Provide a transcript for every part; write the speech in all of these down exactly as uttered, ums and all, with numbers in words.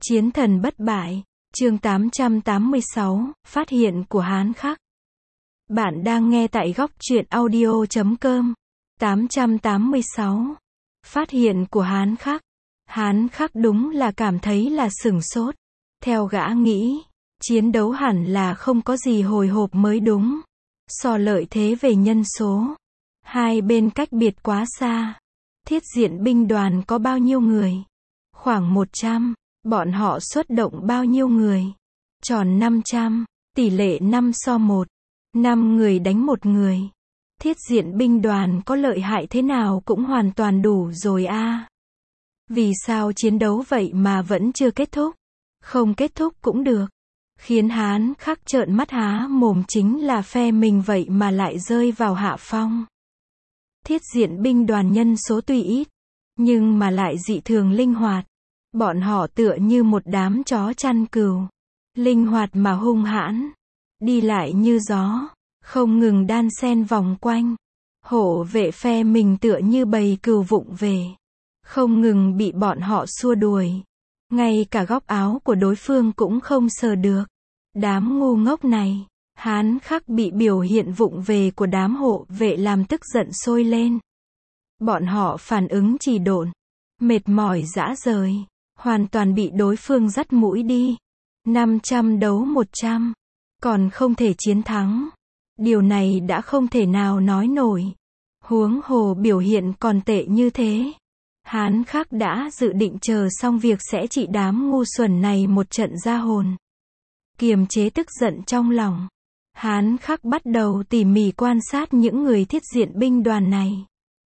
Chiến thần bất bại, chương tám trăm tám mươi sáu, phát hiện của Hán Khắc. Bạn đang nghe tại góc truyện audio chấm com. tám trăm tám mươi sáu. Phát hiện của Hán Khắc. Hán Khắc đúng là cảm thấy là sửng sốt. Theo gã nghĩ, chiến đấu hẳn là không có gì hồi hộp mới đúng. So lợi thế về nhân số, hai bên cách biệt quá xa. Thiết diện binh đoàn có bao nhiêu người? Khoảng một trăm. Bọn họ xuất động bao nhiêu người? Tròn năm trăm. Tỷ lệ năm so một. năm người đánh một người. Thiết diện binh đoàn có lợi hại thế nào cũng hoàn toàn đủ rồi a. À. Vì sao chiến đấu vậy mà vẫn chưa kết thúc? Không kết thúc cũng được. Khiến Hán Khắc trợn mắt há mồm chính là phe mình vậy mà lại rơi vào hạ phong. Thiết diện binh đoàn nhân số tuy ít, nhưng mà lại dị thường linh hoạt. Bọn họ tựa như một đám chó chăn cừu. Linh hoạt mà hung hãn. Đi lại như gió. Không ngừng đan xen vòng quanh. Hộ vệ phe mình tựa như bầy cừu vụng về. Không ngừng bị bọn họ xua đuổi. Ngay cả góc áo của đối phương cũng không sờ được. Đám ngu ngốc này. Hán Khắc bị biểu hiện vụng về của đám hộ vệ làm tức giận sôi lên. Bọn họ phản ứng trì độn. Mệt mỏi rã rời. Hoàn toàn bị đối phương dắt mũi đi. năm trăm đấu một trăm. Còn không thể chiến thắng. Điều này đã không thể nào nói nổi. Huống hồ biểu hiện còn tệ như thế. Hán Khắc đã dự định chờ xong việc sẽ trị đám ngu xuẩn này một trận ra hồn. Kiềm chế tức giận trong lòng. Hán Khắc bắt đầu tỉ mỉ quan sát những người thiết diện binh đoàn này.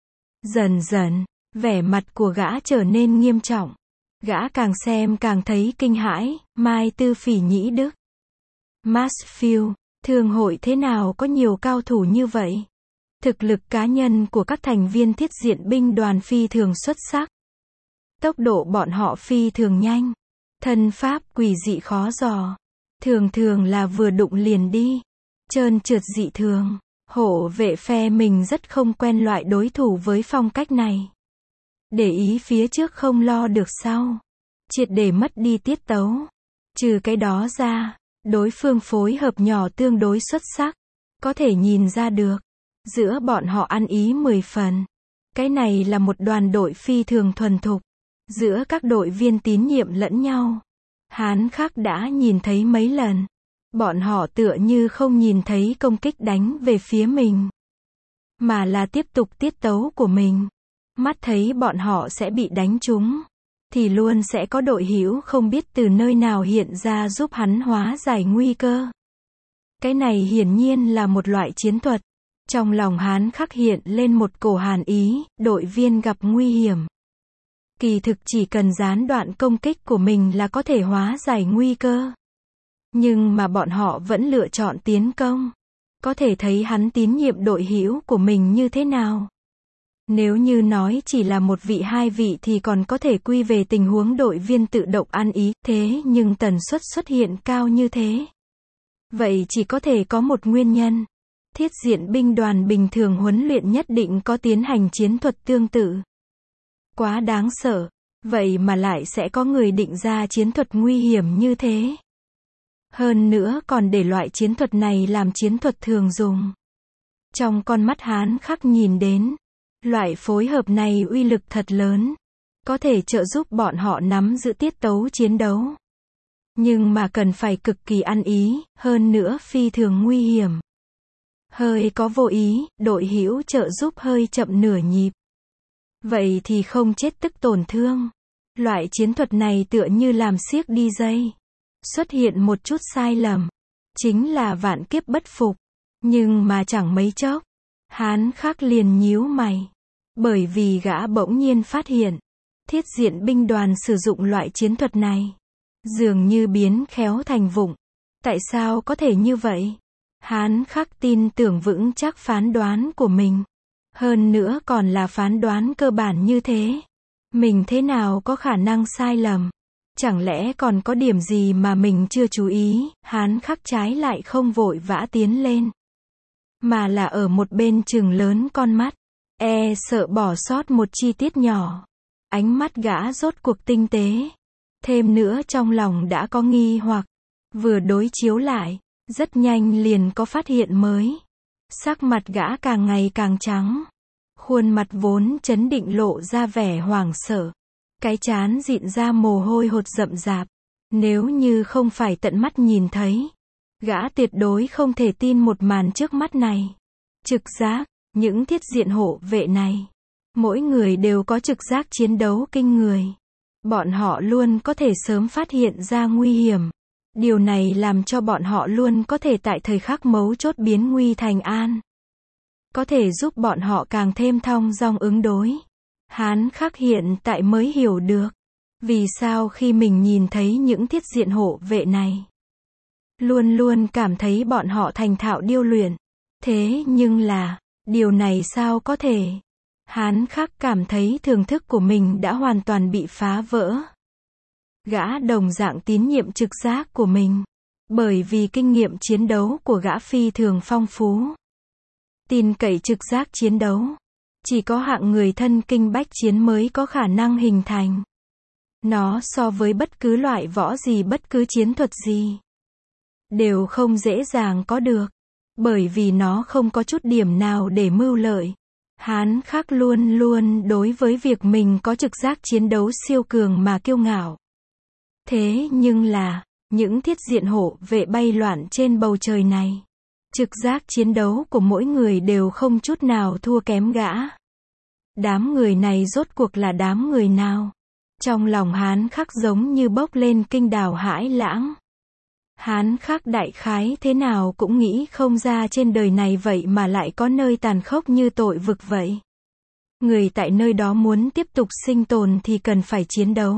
Dần dần, vẻ mặt của gã trở nên nghiêm trọng. Gã càng xem càng thấy kinh hãi. Mai Tư Phỉ Nhĩ Đức, Mansfield, thương hội thế nào có nhiều cao thủ như vậy? Thực lực cá nhân của các thành viên thiết diện binh đoàn phi thường xuất sắc. Tốc độ bọn họ phi thường nhanh. Thân pháp quỷ dị khó dò. Thường thường là vừa đụng liền đi. Trơn trượt dị thường. Hộ vệ phe mình rất không quen loại đối thủ với phong cách này. Để ý phía trước không lo được sau. Triệt để mất đi tiết tấu. Trừ cái đó ra, đối phương phối hợp nhỏ tương đối xuất sắc. Có thể nhìn ra được. Giữa bọn họ ăn ý mười phần. Cái này là một đoàn đội phi thường thuần thục. Giữa các đội viên tín nhiệm lẫn nhau. Hán Khắc đã nhìn thấy mấy lần. Bọn họ tựa như không nhìn thấy công kích đánh về phía mình. Mà là tiếp tục tiết tấu của mình. Mắt thấy bọn họ sẽ bị đánh trúng. Thì luôn sẽ có đội hữu không biết từ nơi nào hiện ra giúp hắn hóa giải nguy cơ. Cái này hiển nhiên là một loại chiến thuật. Trong lòng Hán Khắc hiện lên một cổ hàn ý, đội viên gặp nguy hiểm. Kỳ thực chỉ cần gián đoạn công kích của mình là có thể hóa giải nguy cơ. Nhưng mà bọn họ vẫn lựa chọn tiến công. Có thể thấy hắn tín nhiệm đội hữu của mình như thế nào. Nếu như nói chỉ là một vị hai vị thì còn có thể quy về tình huống đội viên tự động ăn ý, thế nhưng tần suất xuất hiện cao như thế. Vậy chỉ có thể có một nguyên nhân. Thiết diện binh đoàn bình thường huấn luyện nhất định có tiến hành chiến thuật tương tự. Quá đáng sợ. Vậy mà lại sẽ có người định ra chiến thuật nguy hiểm như thế. Hơn nữa còn để loại chiến thuật này làm chiến thuật thường dùng. Trong con mắt Hán Khắc nhìn đến. Loại phối hợp này uy lực thật lớn. Có thể trợ giúp bọn họ nắm giữ tiết tấu chiến đấu. Nhưng mà cần phải cực kỳ ăn ý, hơn nữa phi thường nguy hiểm. Hơi có vô ý, đội hữu trợ giúp hơi chậm nửa nhịp. Vậy thì không chết tức tổn thương. Loại chiến thuật này tựa như làm xiếc đi dây. Xuất hiện một chút sai lầm. Chính là vạn kiếp bất phục. Nhưng mà chẳng mấy chốc. Hán Khắc liền nhíu mày. Bởi vì gã bỗng nhiên phát hiện. Thiết diện binh đoàn sử dụng loại chiến thuật này. Dường như biến khéo thành vụng. Tại sao có thể như vậy? Hán Khắc tin tưởng vững chắc phán đoán của mình. Hơn nữa còn là phán đoán cơ bản như thế. Mình thế nào có khả năng sai lầm? Chẳng lẽ còn có điểm gì mà mình chưa chú ý? Hán Khắc trái lại không vội vã tiến lên. Mà là ở một bên chừng lớn con mắt. E sợ bỏ sót một chi tiết nhỏ. Ánh mắt gã rốt cuộc tinh tế. Thêm nữa trong lòng đã có nghi hoặc, vừa đối chiếu lại, rất nhanh liền có phát hiện mới. Sắc mặt gã càng ngày càng trắng. Khuôn mặt vốn trấn định lộ ra vẻ hoảng sợ. Cái trán dịn ra mồ hôi hột rậm rạp. Nếu như không phải tận mắt nhìn thấy, gã tuyệt đối không thể tin một màn trước mắt này. Trực giác, những thiết diện hộ vệ này, mỗi người đều có trực giác chiến đấu kinh người. Bọn họ luôn có thể sớm phát hiện ra nguy hiểm. Điều này làm cho bọn họ luôn có thể tại thời khắc mấu chốt biến nguy thành an. Có thể giúp bọn họ càng thêm thong dong ứng đối. Hán Khắc hiện tại mới hiểu được, vì sao khi mình nhìn thấy những thiết diện hộ vệ này, luôn luôn cảm thấy bọn họ thành thạo điêu luyện. Thế nhưng là, điều này sao có thể? Hán Khắc cảm thấy thưởng thức của mình đã hoàn toàn bị phá vỡ. Gã đồng dạng tín nhiệm trực giác của mình, bởi vì kinh nghiệm chiến đấu của gã phi thường phong phú. Tin cậy trực giác chiến đấu, chỉ có hạng người thân kinh bách chiến mới có khả năng hình thành. Nó so với bất cứ loại võ gì, bất cứ chiến thuật gì, đều không dễ dàng có được, bởi vì nó không có chút điểm nào để mưu lợi. Hán Khắc luôn luôn đối với việc mình có trực giác chiến đấu siêu cường mà kiêu ngạo. Thế nhưng là, những thiết diện hộ vệ bay loạn trên bầu trời này, trực giác chiến đấu của mỗi người đều không chút nào thua kém gã. Đám người này rốt cuộc là đám người nào? Trong lòng Hán Khắc giống như bốc lên kinh đào hãi lãng. Hán Khắc đại khái thế nào cũng nghĩ không ra trên đời này vậy mà lại có nơi tàn khốc như tội vực vậy. Người tại nơi đó muốn tiếp tục sinh tồn thì cần phải chiến đấu.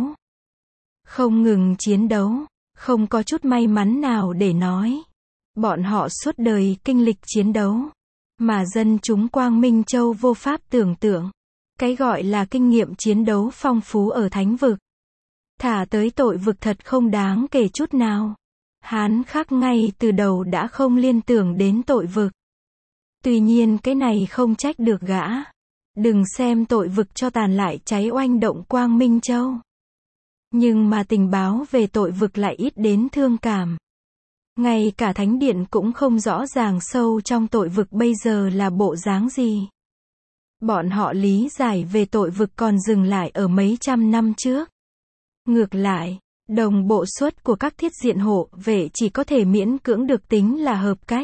Không ngừng chiến đấu, không có chút may mắn nào để nói. Bọn họ suốt đời kinh lịch chiến đấu, mà dân chúng Quang Minh Châu vô pháp tưởng tượng. Cái gọi là kinh nghiệm chiến đấu phong phú ở thánh vực, thả tới tội vực thật không đáng kể chút nào. Hán Khắc ngay từ đầu đã không liên tưởng đến tội vực. Tuy nhiên cái này không trách được gã. Đừng xem tội vực cho tàn lại cháy oanh động Quang Minh Châu. Nhưng mà tình báo về tội vực lại ít đến thương cảm. Ngay cả thánh điện cũng không rõ ràng sâu trong tội vực bây giờ là bộ dáng gì. Bọn họ lý giải về tội vực còn dừng lại ở mấy trăm năm trước. Ngược lại, đồng bộ suất của các thiết diện hộ vệ chỉ có thể miễn cưỡng được tính là hợp cách.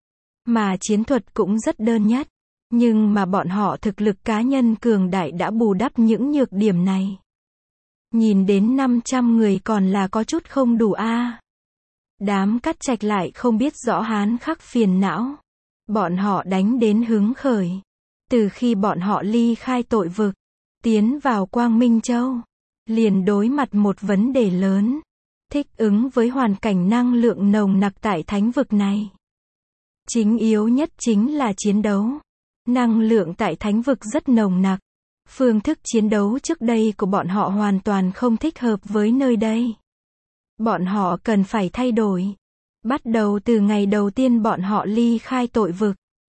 Mà chiến thuật cũng rất đơn nhất. Nhưng mà bọn họ thực lực cá nhân cường đại đã bù đắp những nhược điểm này. Nhìn đến năm trăm người còn là có chút không đủ a. À. Đám Cắt Trạch lại không biết rõ Hán Khắc phiền não. Bọn họ đánh đến hứng khởi. Từ khi bọn họ ly khai tội vực, tiến vào Quang Minh Châu, liền đối mặt một vấn đề lớn. Thích ứng với hoàn cảnh năng lượng nồng nặc tại thánh vực này. Chính yếu nhất chính là chiến đấu. Năng lượng tại thánh vực rất nồng nặc. Phương thức chiến đấu trước đây của bọn họ hoàn toàn không thích hợp với nơi đây. Bọn họ cần phải thay đổi. Bắt đầu từ ngày đầu tiên bọn họ ly khai tội vực.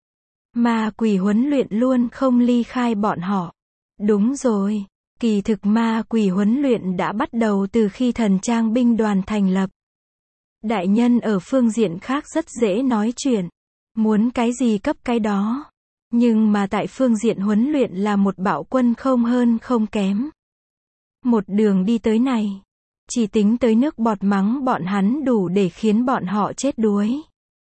Ma quỷ huấn luyện luôn không ly khai bọn họ. Đúng rồi, kỳ thực ma quỷ huấn luyện đã bắt đầu từ khi thần trang binh đoàn thành lập. Đại nhân ở phương diện khác rất dễ nói chuyện. Muốn cái gì cấp cái đó. Nhưng mà tại phương diện huấn luyện là một bạo quân không hơn không kém. Một đường đi tới này, chỉ tính tới nước bọt mắng bọn hắn đủ để khiến bọn họ chết đuối.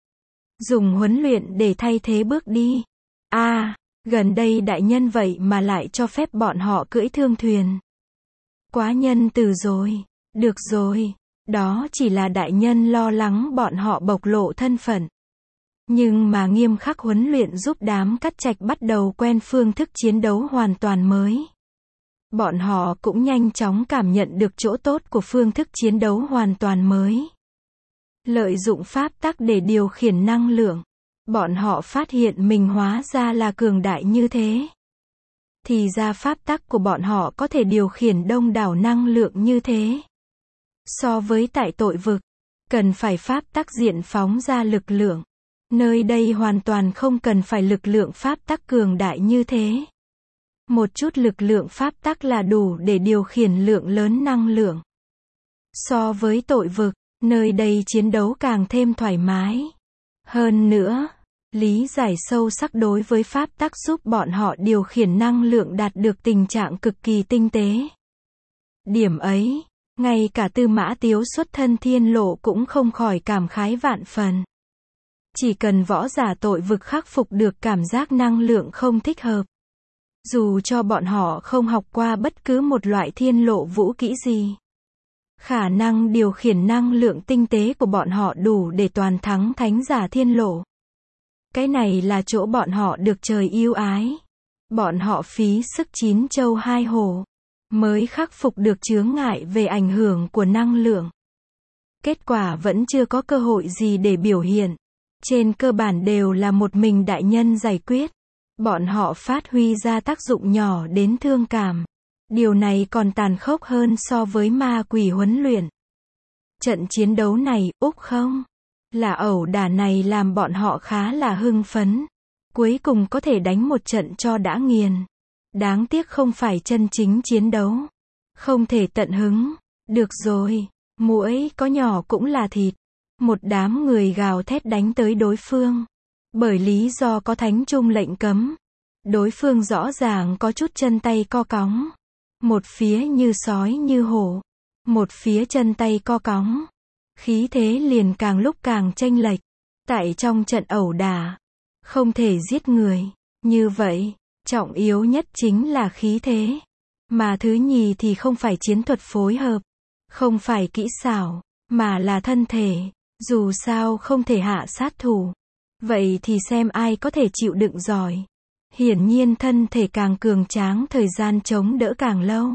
Dùng huấn luyện để thay thế bước đi. A, à, gần đây đại nhân vậy mà lại cho phép bọn họ cưỡi thương thuyền. Quá nhân từ rồi. Được rồi, đó chỉ là đại nhân lo lắng bọn họ bộc lộ thân phận. Nhưng mà nghiêm khắc huấn luyện giúp đám Cắt Trạch bắt đầu quen phương thức chiến đấu hoàn toàn mới. Bọn họ cũng nhanh chóng cảm nhận được chỗ tốt của phương thức chiến đấu hoàn toàn mới. Lợi dụng pháp tắc để điều khiển năng lượng. Bọn họ phát hiện mình hóa ra là cường đại như thế. Thì ra pháp tắc của bọn họ có thể điều khiển đông đảo năng lượng như thế. So với tại tội vực, cần phải pháp tắc diện phóng ra lực lượng. Nơi đây hoàn toàn không cần phải lực lượng pháp tắc cường đại như thế. Một chút lực lượng pháp tắc là đủ để điều khiển lượng lớn năng lượng. So với tội vực, nơi đây chiến đấu càng thêm thoải mái. Hơn nữa, lý giải sâu sắc đối với pháp tắc giúp bọn họ điều khiển năng lượng đạt được tình trạng cực kỳ tinh tế. Điểm ấy, ngay cả Tư Mã Tiếu xuất thân thiên lộ cũng không khỏi cảm khái vạn phần. Chỉ cần võ giả tội vực khắc phục được cảm giác năng lượng không thích hợp. Dù cho bọn họ không học qua bất cứ một loại thiên lộ vũ kỹ gì. Khả năng điều khiển năng lượng tinh tế của bọn họ đủ để toàn thắng thánh giả thiên lộ. Cái này là chỗ bọn họ được trời yêu ái. Bọn họ phí sức chín châu hai hổ, mới khắc phục được chướng ngại về ảnh hưởng của năng lượng. Kết quả vẫn chưa có cơ hội gì để biểu hiện. Trên cơ bản đều là một mình đại nhân giải quyết. Bọn họ phát huy ra tác dụng nhỏ đến thương cảm. Điều này còn tàn khốc hơn so với ma quỷ huấn luyện. Trận chiến đấu này, úc không? Là ẩu đả này làm bọn họ khá là hưng phấn. Cuối cùng có thể đánh một trận cho đã nghiền. Đáng tiếc không phải chân chính chiến đấu. Không thể tận hứng. Được rồi, muỗi có nhỏ cũng là thịt. Một đám người gào thét đánh tới đối phương. Bởi lý do có thánh trung lệnh cấm. Đối phương rõ ràng có chút chân tay co cóng. Một phía như sói như hổ. Một phía chân tay co cóng. Khí thế liền càng lúc càng chênh lệch. Tại trong trận ẩu đả, không thể giết người. Như vậy, trọng yếu nhất chính là khí thế. Mà thứ nhì thì không phải chiến thuật phối hợp. Không phải kỹ xảo, mà là thân thể. Dù sao không thể hạ sát thủ. Vậy thì xem ai có thể chịu đựng giỏi. Hiển nhiên thân thể càng cường tráng thời gian chống đỡ càng lâu.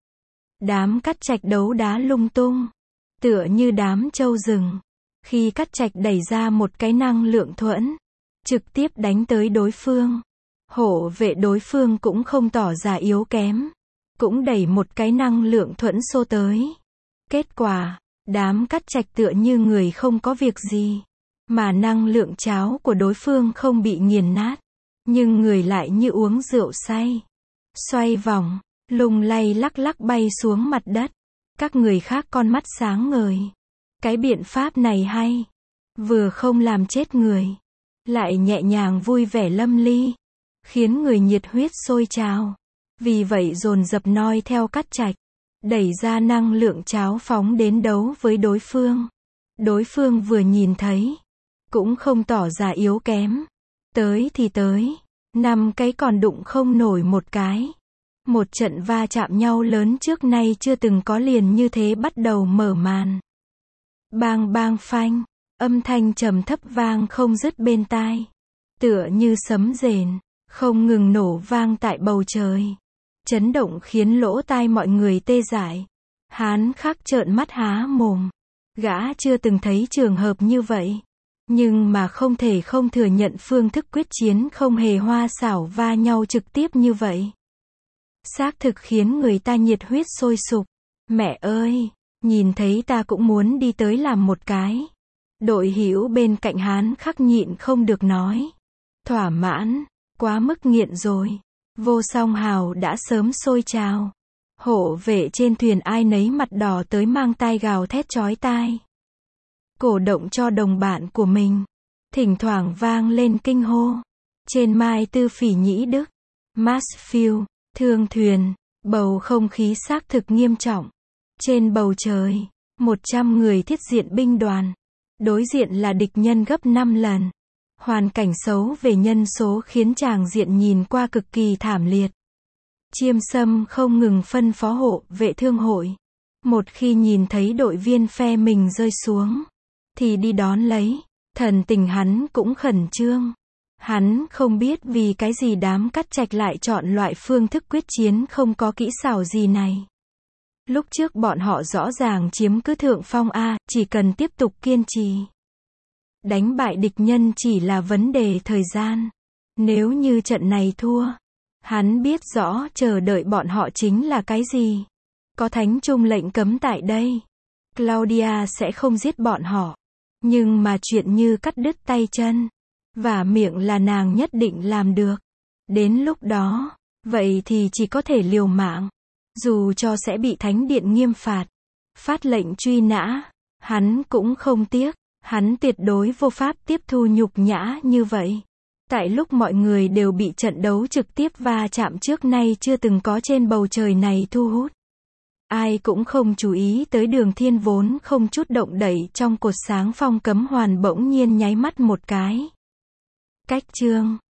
Đám cắt trạch đấu đá lung tung. Tựa như đám trâu rừng. Khi cắt trạch đẩy ra một cái năng lượng thuẫn. Trực tiếp đánh tới đối phương. Hộ vệ đối phương cũng không tỏ ra yếu kém. Cũng đẩy một cái năng lượng thuẫn xô tới. Kết quả, đám cắt trạch tựa như người không có việc gì. Mà năng lượng cháo của đối phương không bị nghiền nát. Nhưng người lại như uống rượu say. Xoay vòng, lung lay lắc lắc bay xuống mặt đất. Các người khác con mắt sáng ngời. Cái biện pháp này hay. Vừa không làm chết người. Lại nhẹ nhàng vui vẻ lâm ly. Khiến người nhiệt huyết sôi trào. Vì vậy dồn dập noi theo cắt trạch. Đẩy ra năng lượng cháo phóng đến đấu với đối phương. Đối phương vừa nhìn thấy. Cũng không tỏ ra yếu kém. Tới thì tới. Năm cái còn đụng không nổi một cái. Một trận va chạm nhau lớn trước nay chưa từng có liền như thế bắt đầu mở màn. Bang bang phanh. Âm thanh trầm thấp vang không dứt bên tai. Tựa như sấm rền. Không ngừng nổ vang tại bầu trời. Chấn động khiến lỗ tai mọi người tê dại. Hán Khắc trợn mắt há mồm. Gã chưa từng thấy trường hợp như vậy. Nhưng mà không thể không thừa nhận phương thức quyết chiến không hề hoa xảo va nhau trực tiếp như vậy. Xác thực khiến người ta nhiệt huyết sôi sục. Mẹ ơi, nhìn thấy ta cũng muốn đi tới làm một cái. Đội hữu bên cạnh Hán Khắc nhịn không được nói. Thỏa mãn, quá mức nghiện rồi. Vô Song Hào đã sớm sôi trào. Hộ vệ trên thuyền ai nấy mặt đỏ tới mang tai gào thét chói tai. Cổ động cho đồng bạn của mình. Thỉnh thoảng vang lên kinh hô. Trên Mai Tư Phỉ Nhĩ Đức, Mansfield, thương thuyền, bầu không khí xác thực nghiêm trọng. Trên bầu trời, một trăm người thiết diện binh đoàn. Đối diện là địch nhân gấp năm lần. Hoàn cảnh xấu về nhân số khiến tràng diện nhìn qua cực kỳ thảm liệt. Chiêm Sâm không ngừng phân phó hộ vệ thương hội. Một khi nhìn thấy đội viên phe mình rơi xuống, thì đi đón lấy. Thần tình hắn cũng khẩn trương. Hắn không biết vì cái gì đám cắt trạch lại chọn loại phương thức quyết chiến không có kỹ xảo gì này. Lúc trước bọn họ rõ ràng chiếm cứ thượng phong A, chỉ cần tiếp tục kiên trì. Đánh bại địch nhân chỉ là vấn đề thời gian. Nếu như trận này thua, hắn biết rõ chờ đợi bọn họ chính là cái gì. Có thánh trung lệnh cấm tại đây. Claudia sẽ không giết bọn họ. Nhưng mà chuyện như cắt đứt tay chân và miệng là nàng nhất định làm được. Đến lúc đó, vậy thì chỉ có thể liều mạng. Dù cho sẽ bị thánh điện nghiêm phạt. phát lệnh truy nã. Hắn cũng không tiếc. Hắn tuyệt đối vô pháp tiếp thu nhục nhã như vậy. Tại lúc mọi người đều bị trận đấu trực tiếp va chạm trước nay chưa từng có trên bầu trời này thu hút. Ai cũng không chú ý tới Đường Thiên vốn không chút động đậy trong cột sáng phong cấm hoàn bỗng nhiên nháy mắt một cái. Cách chương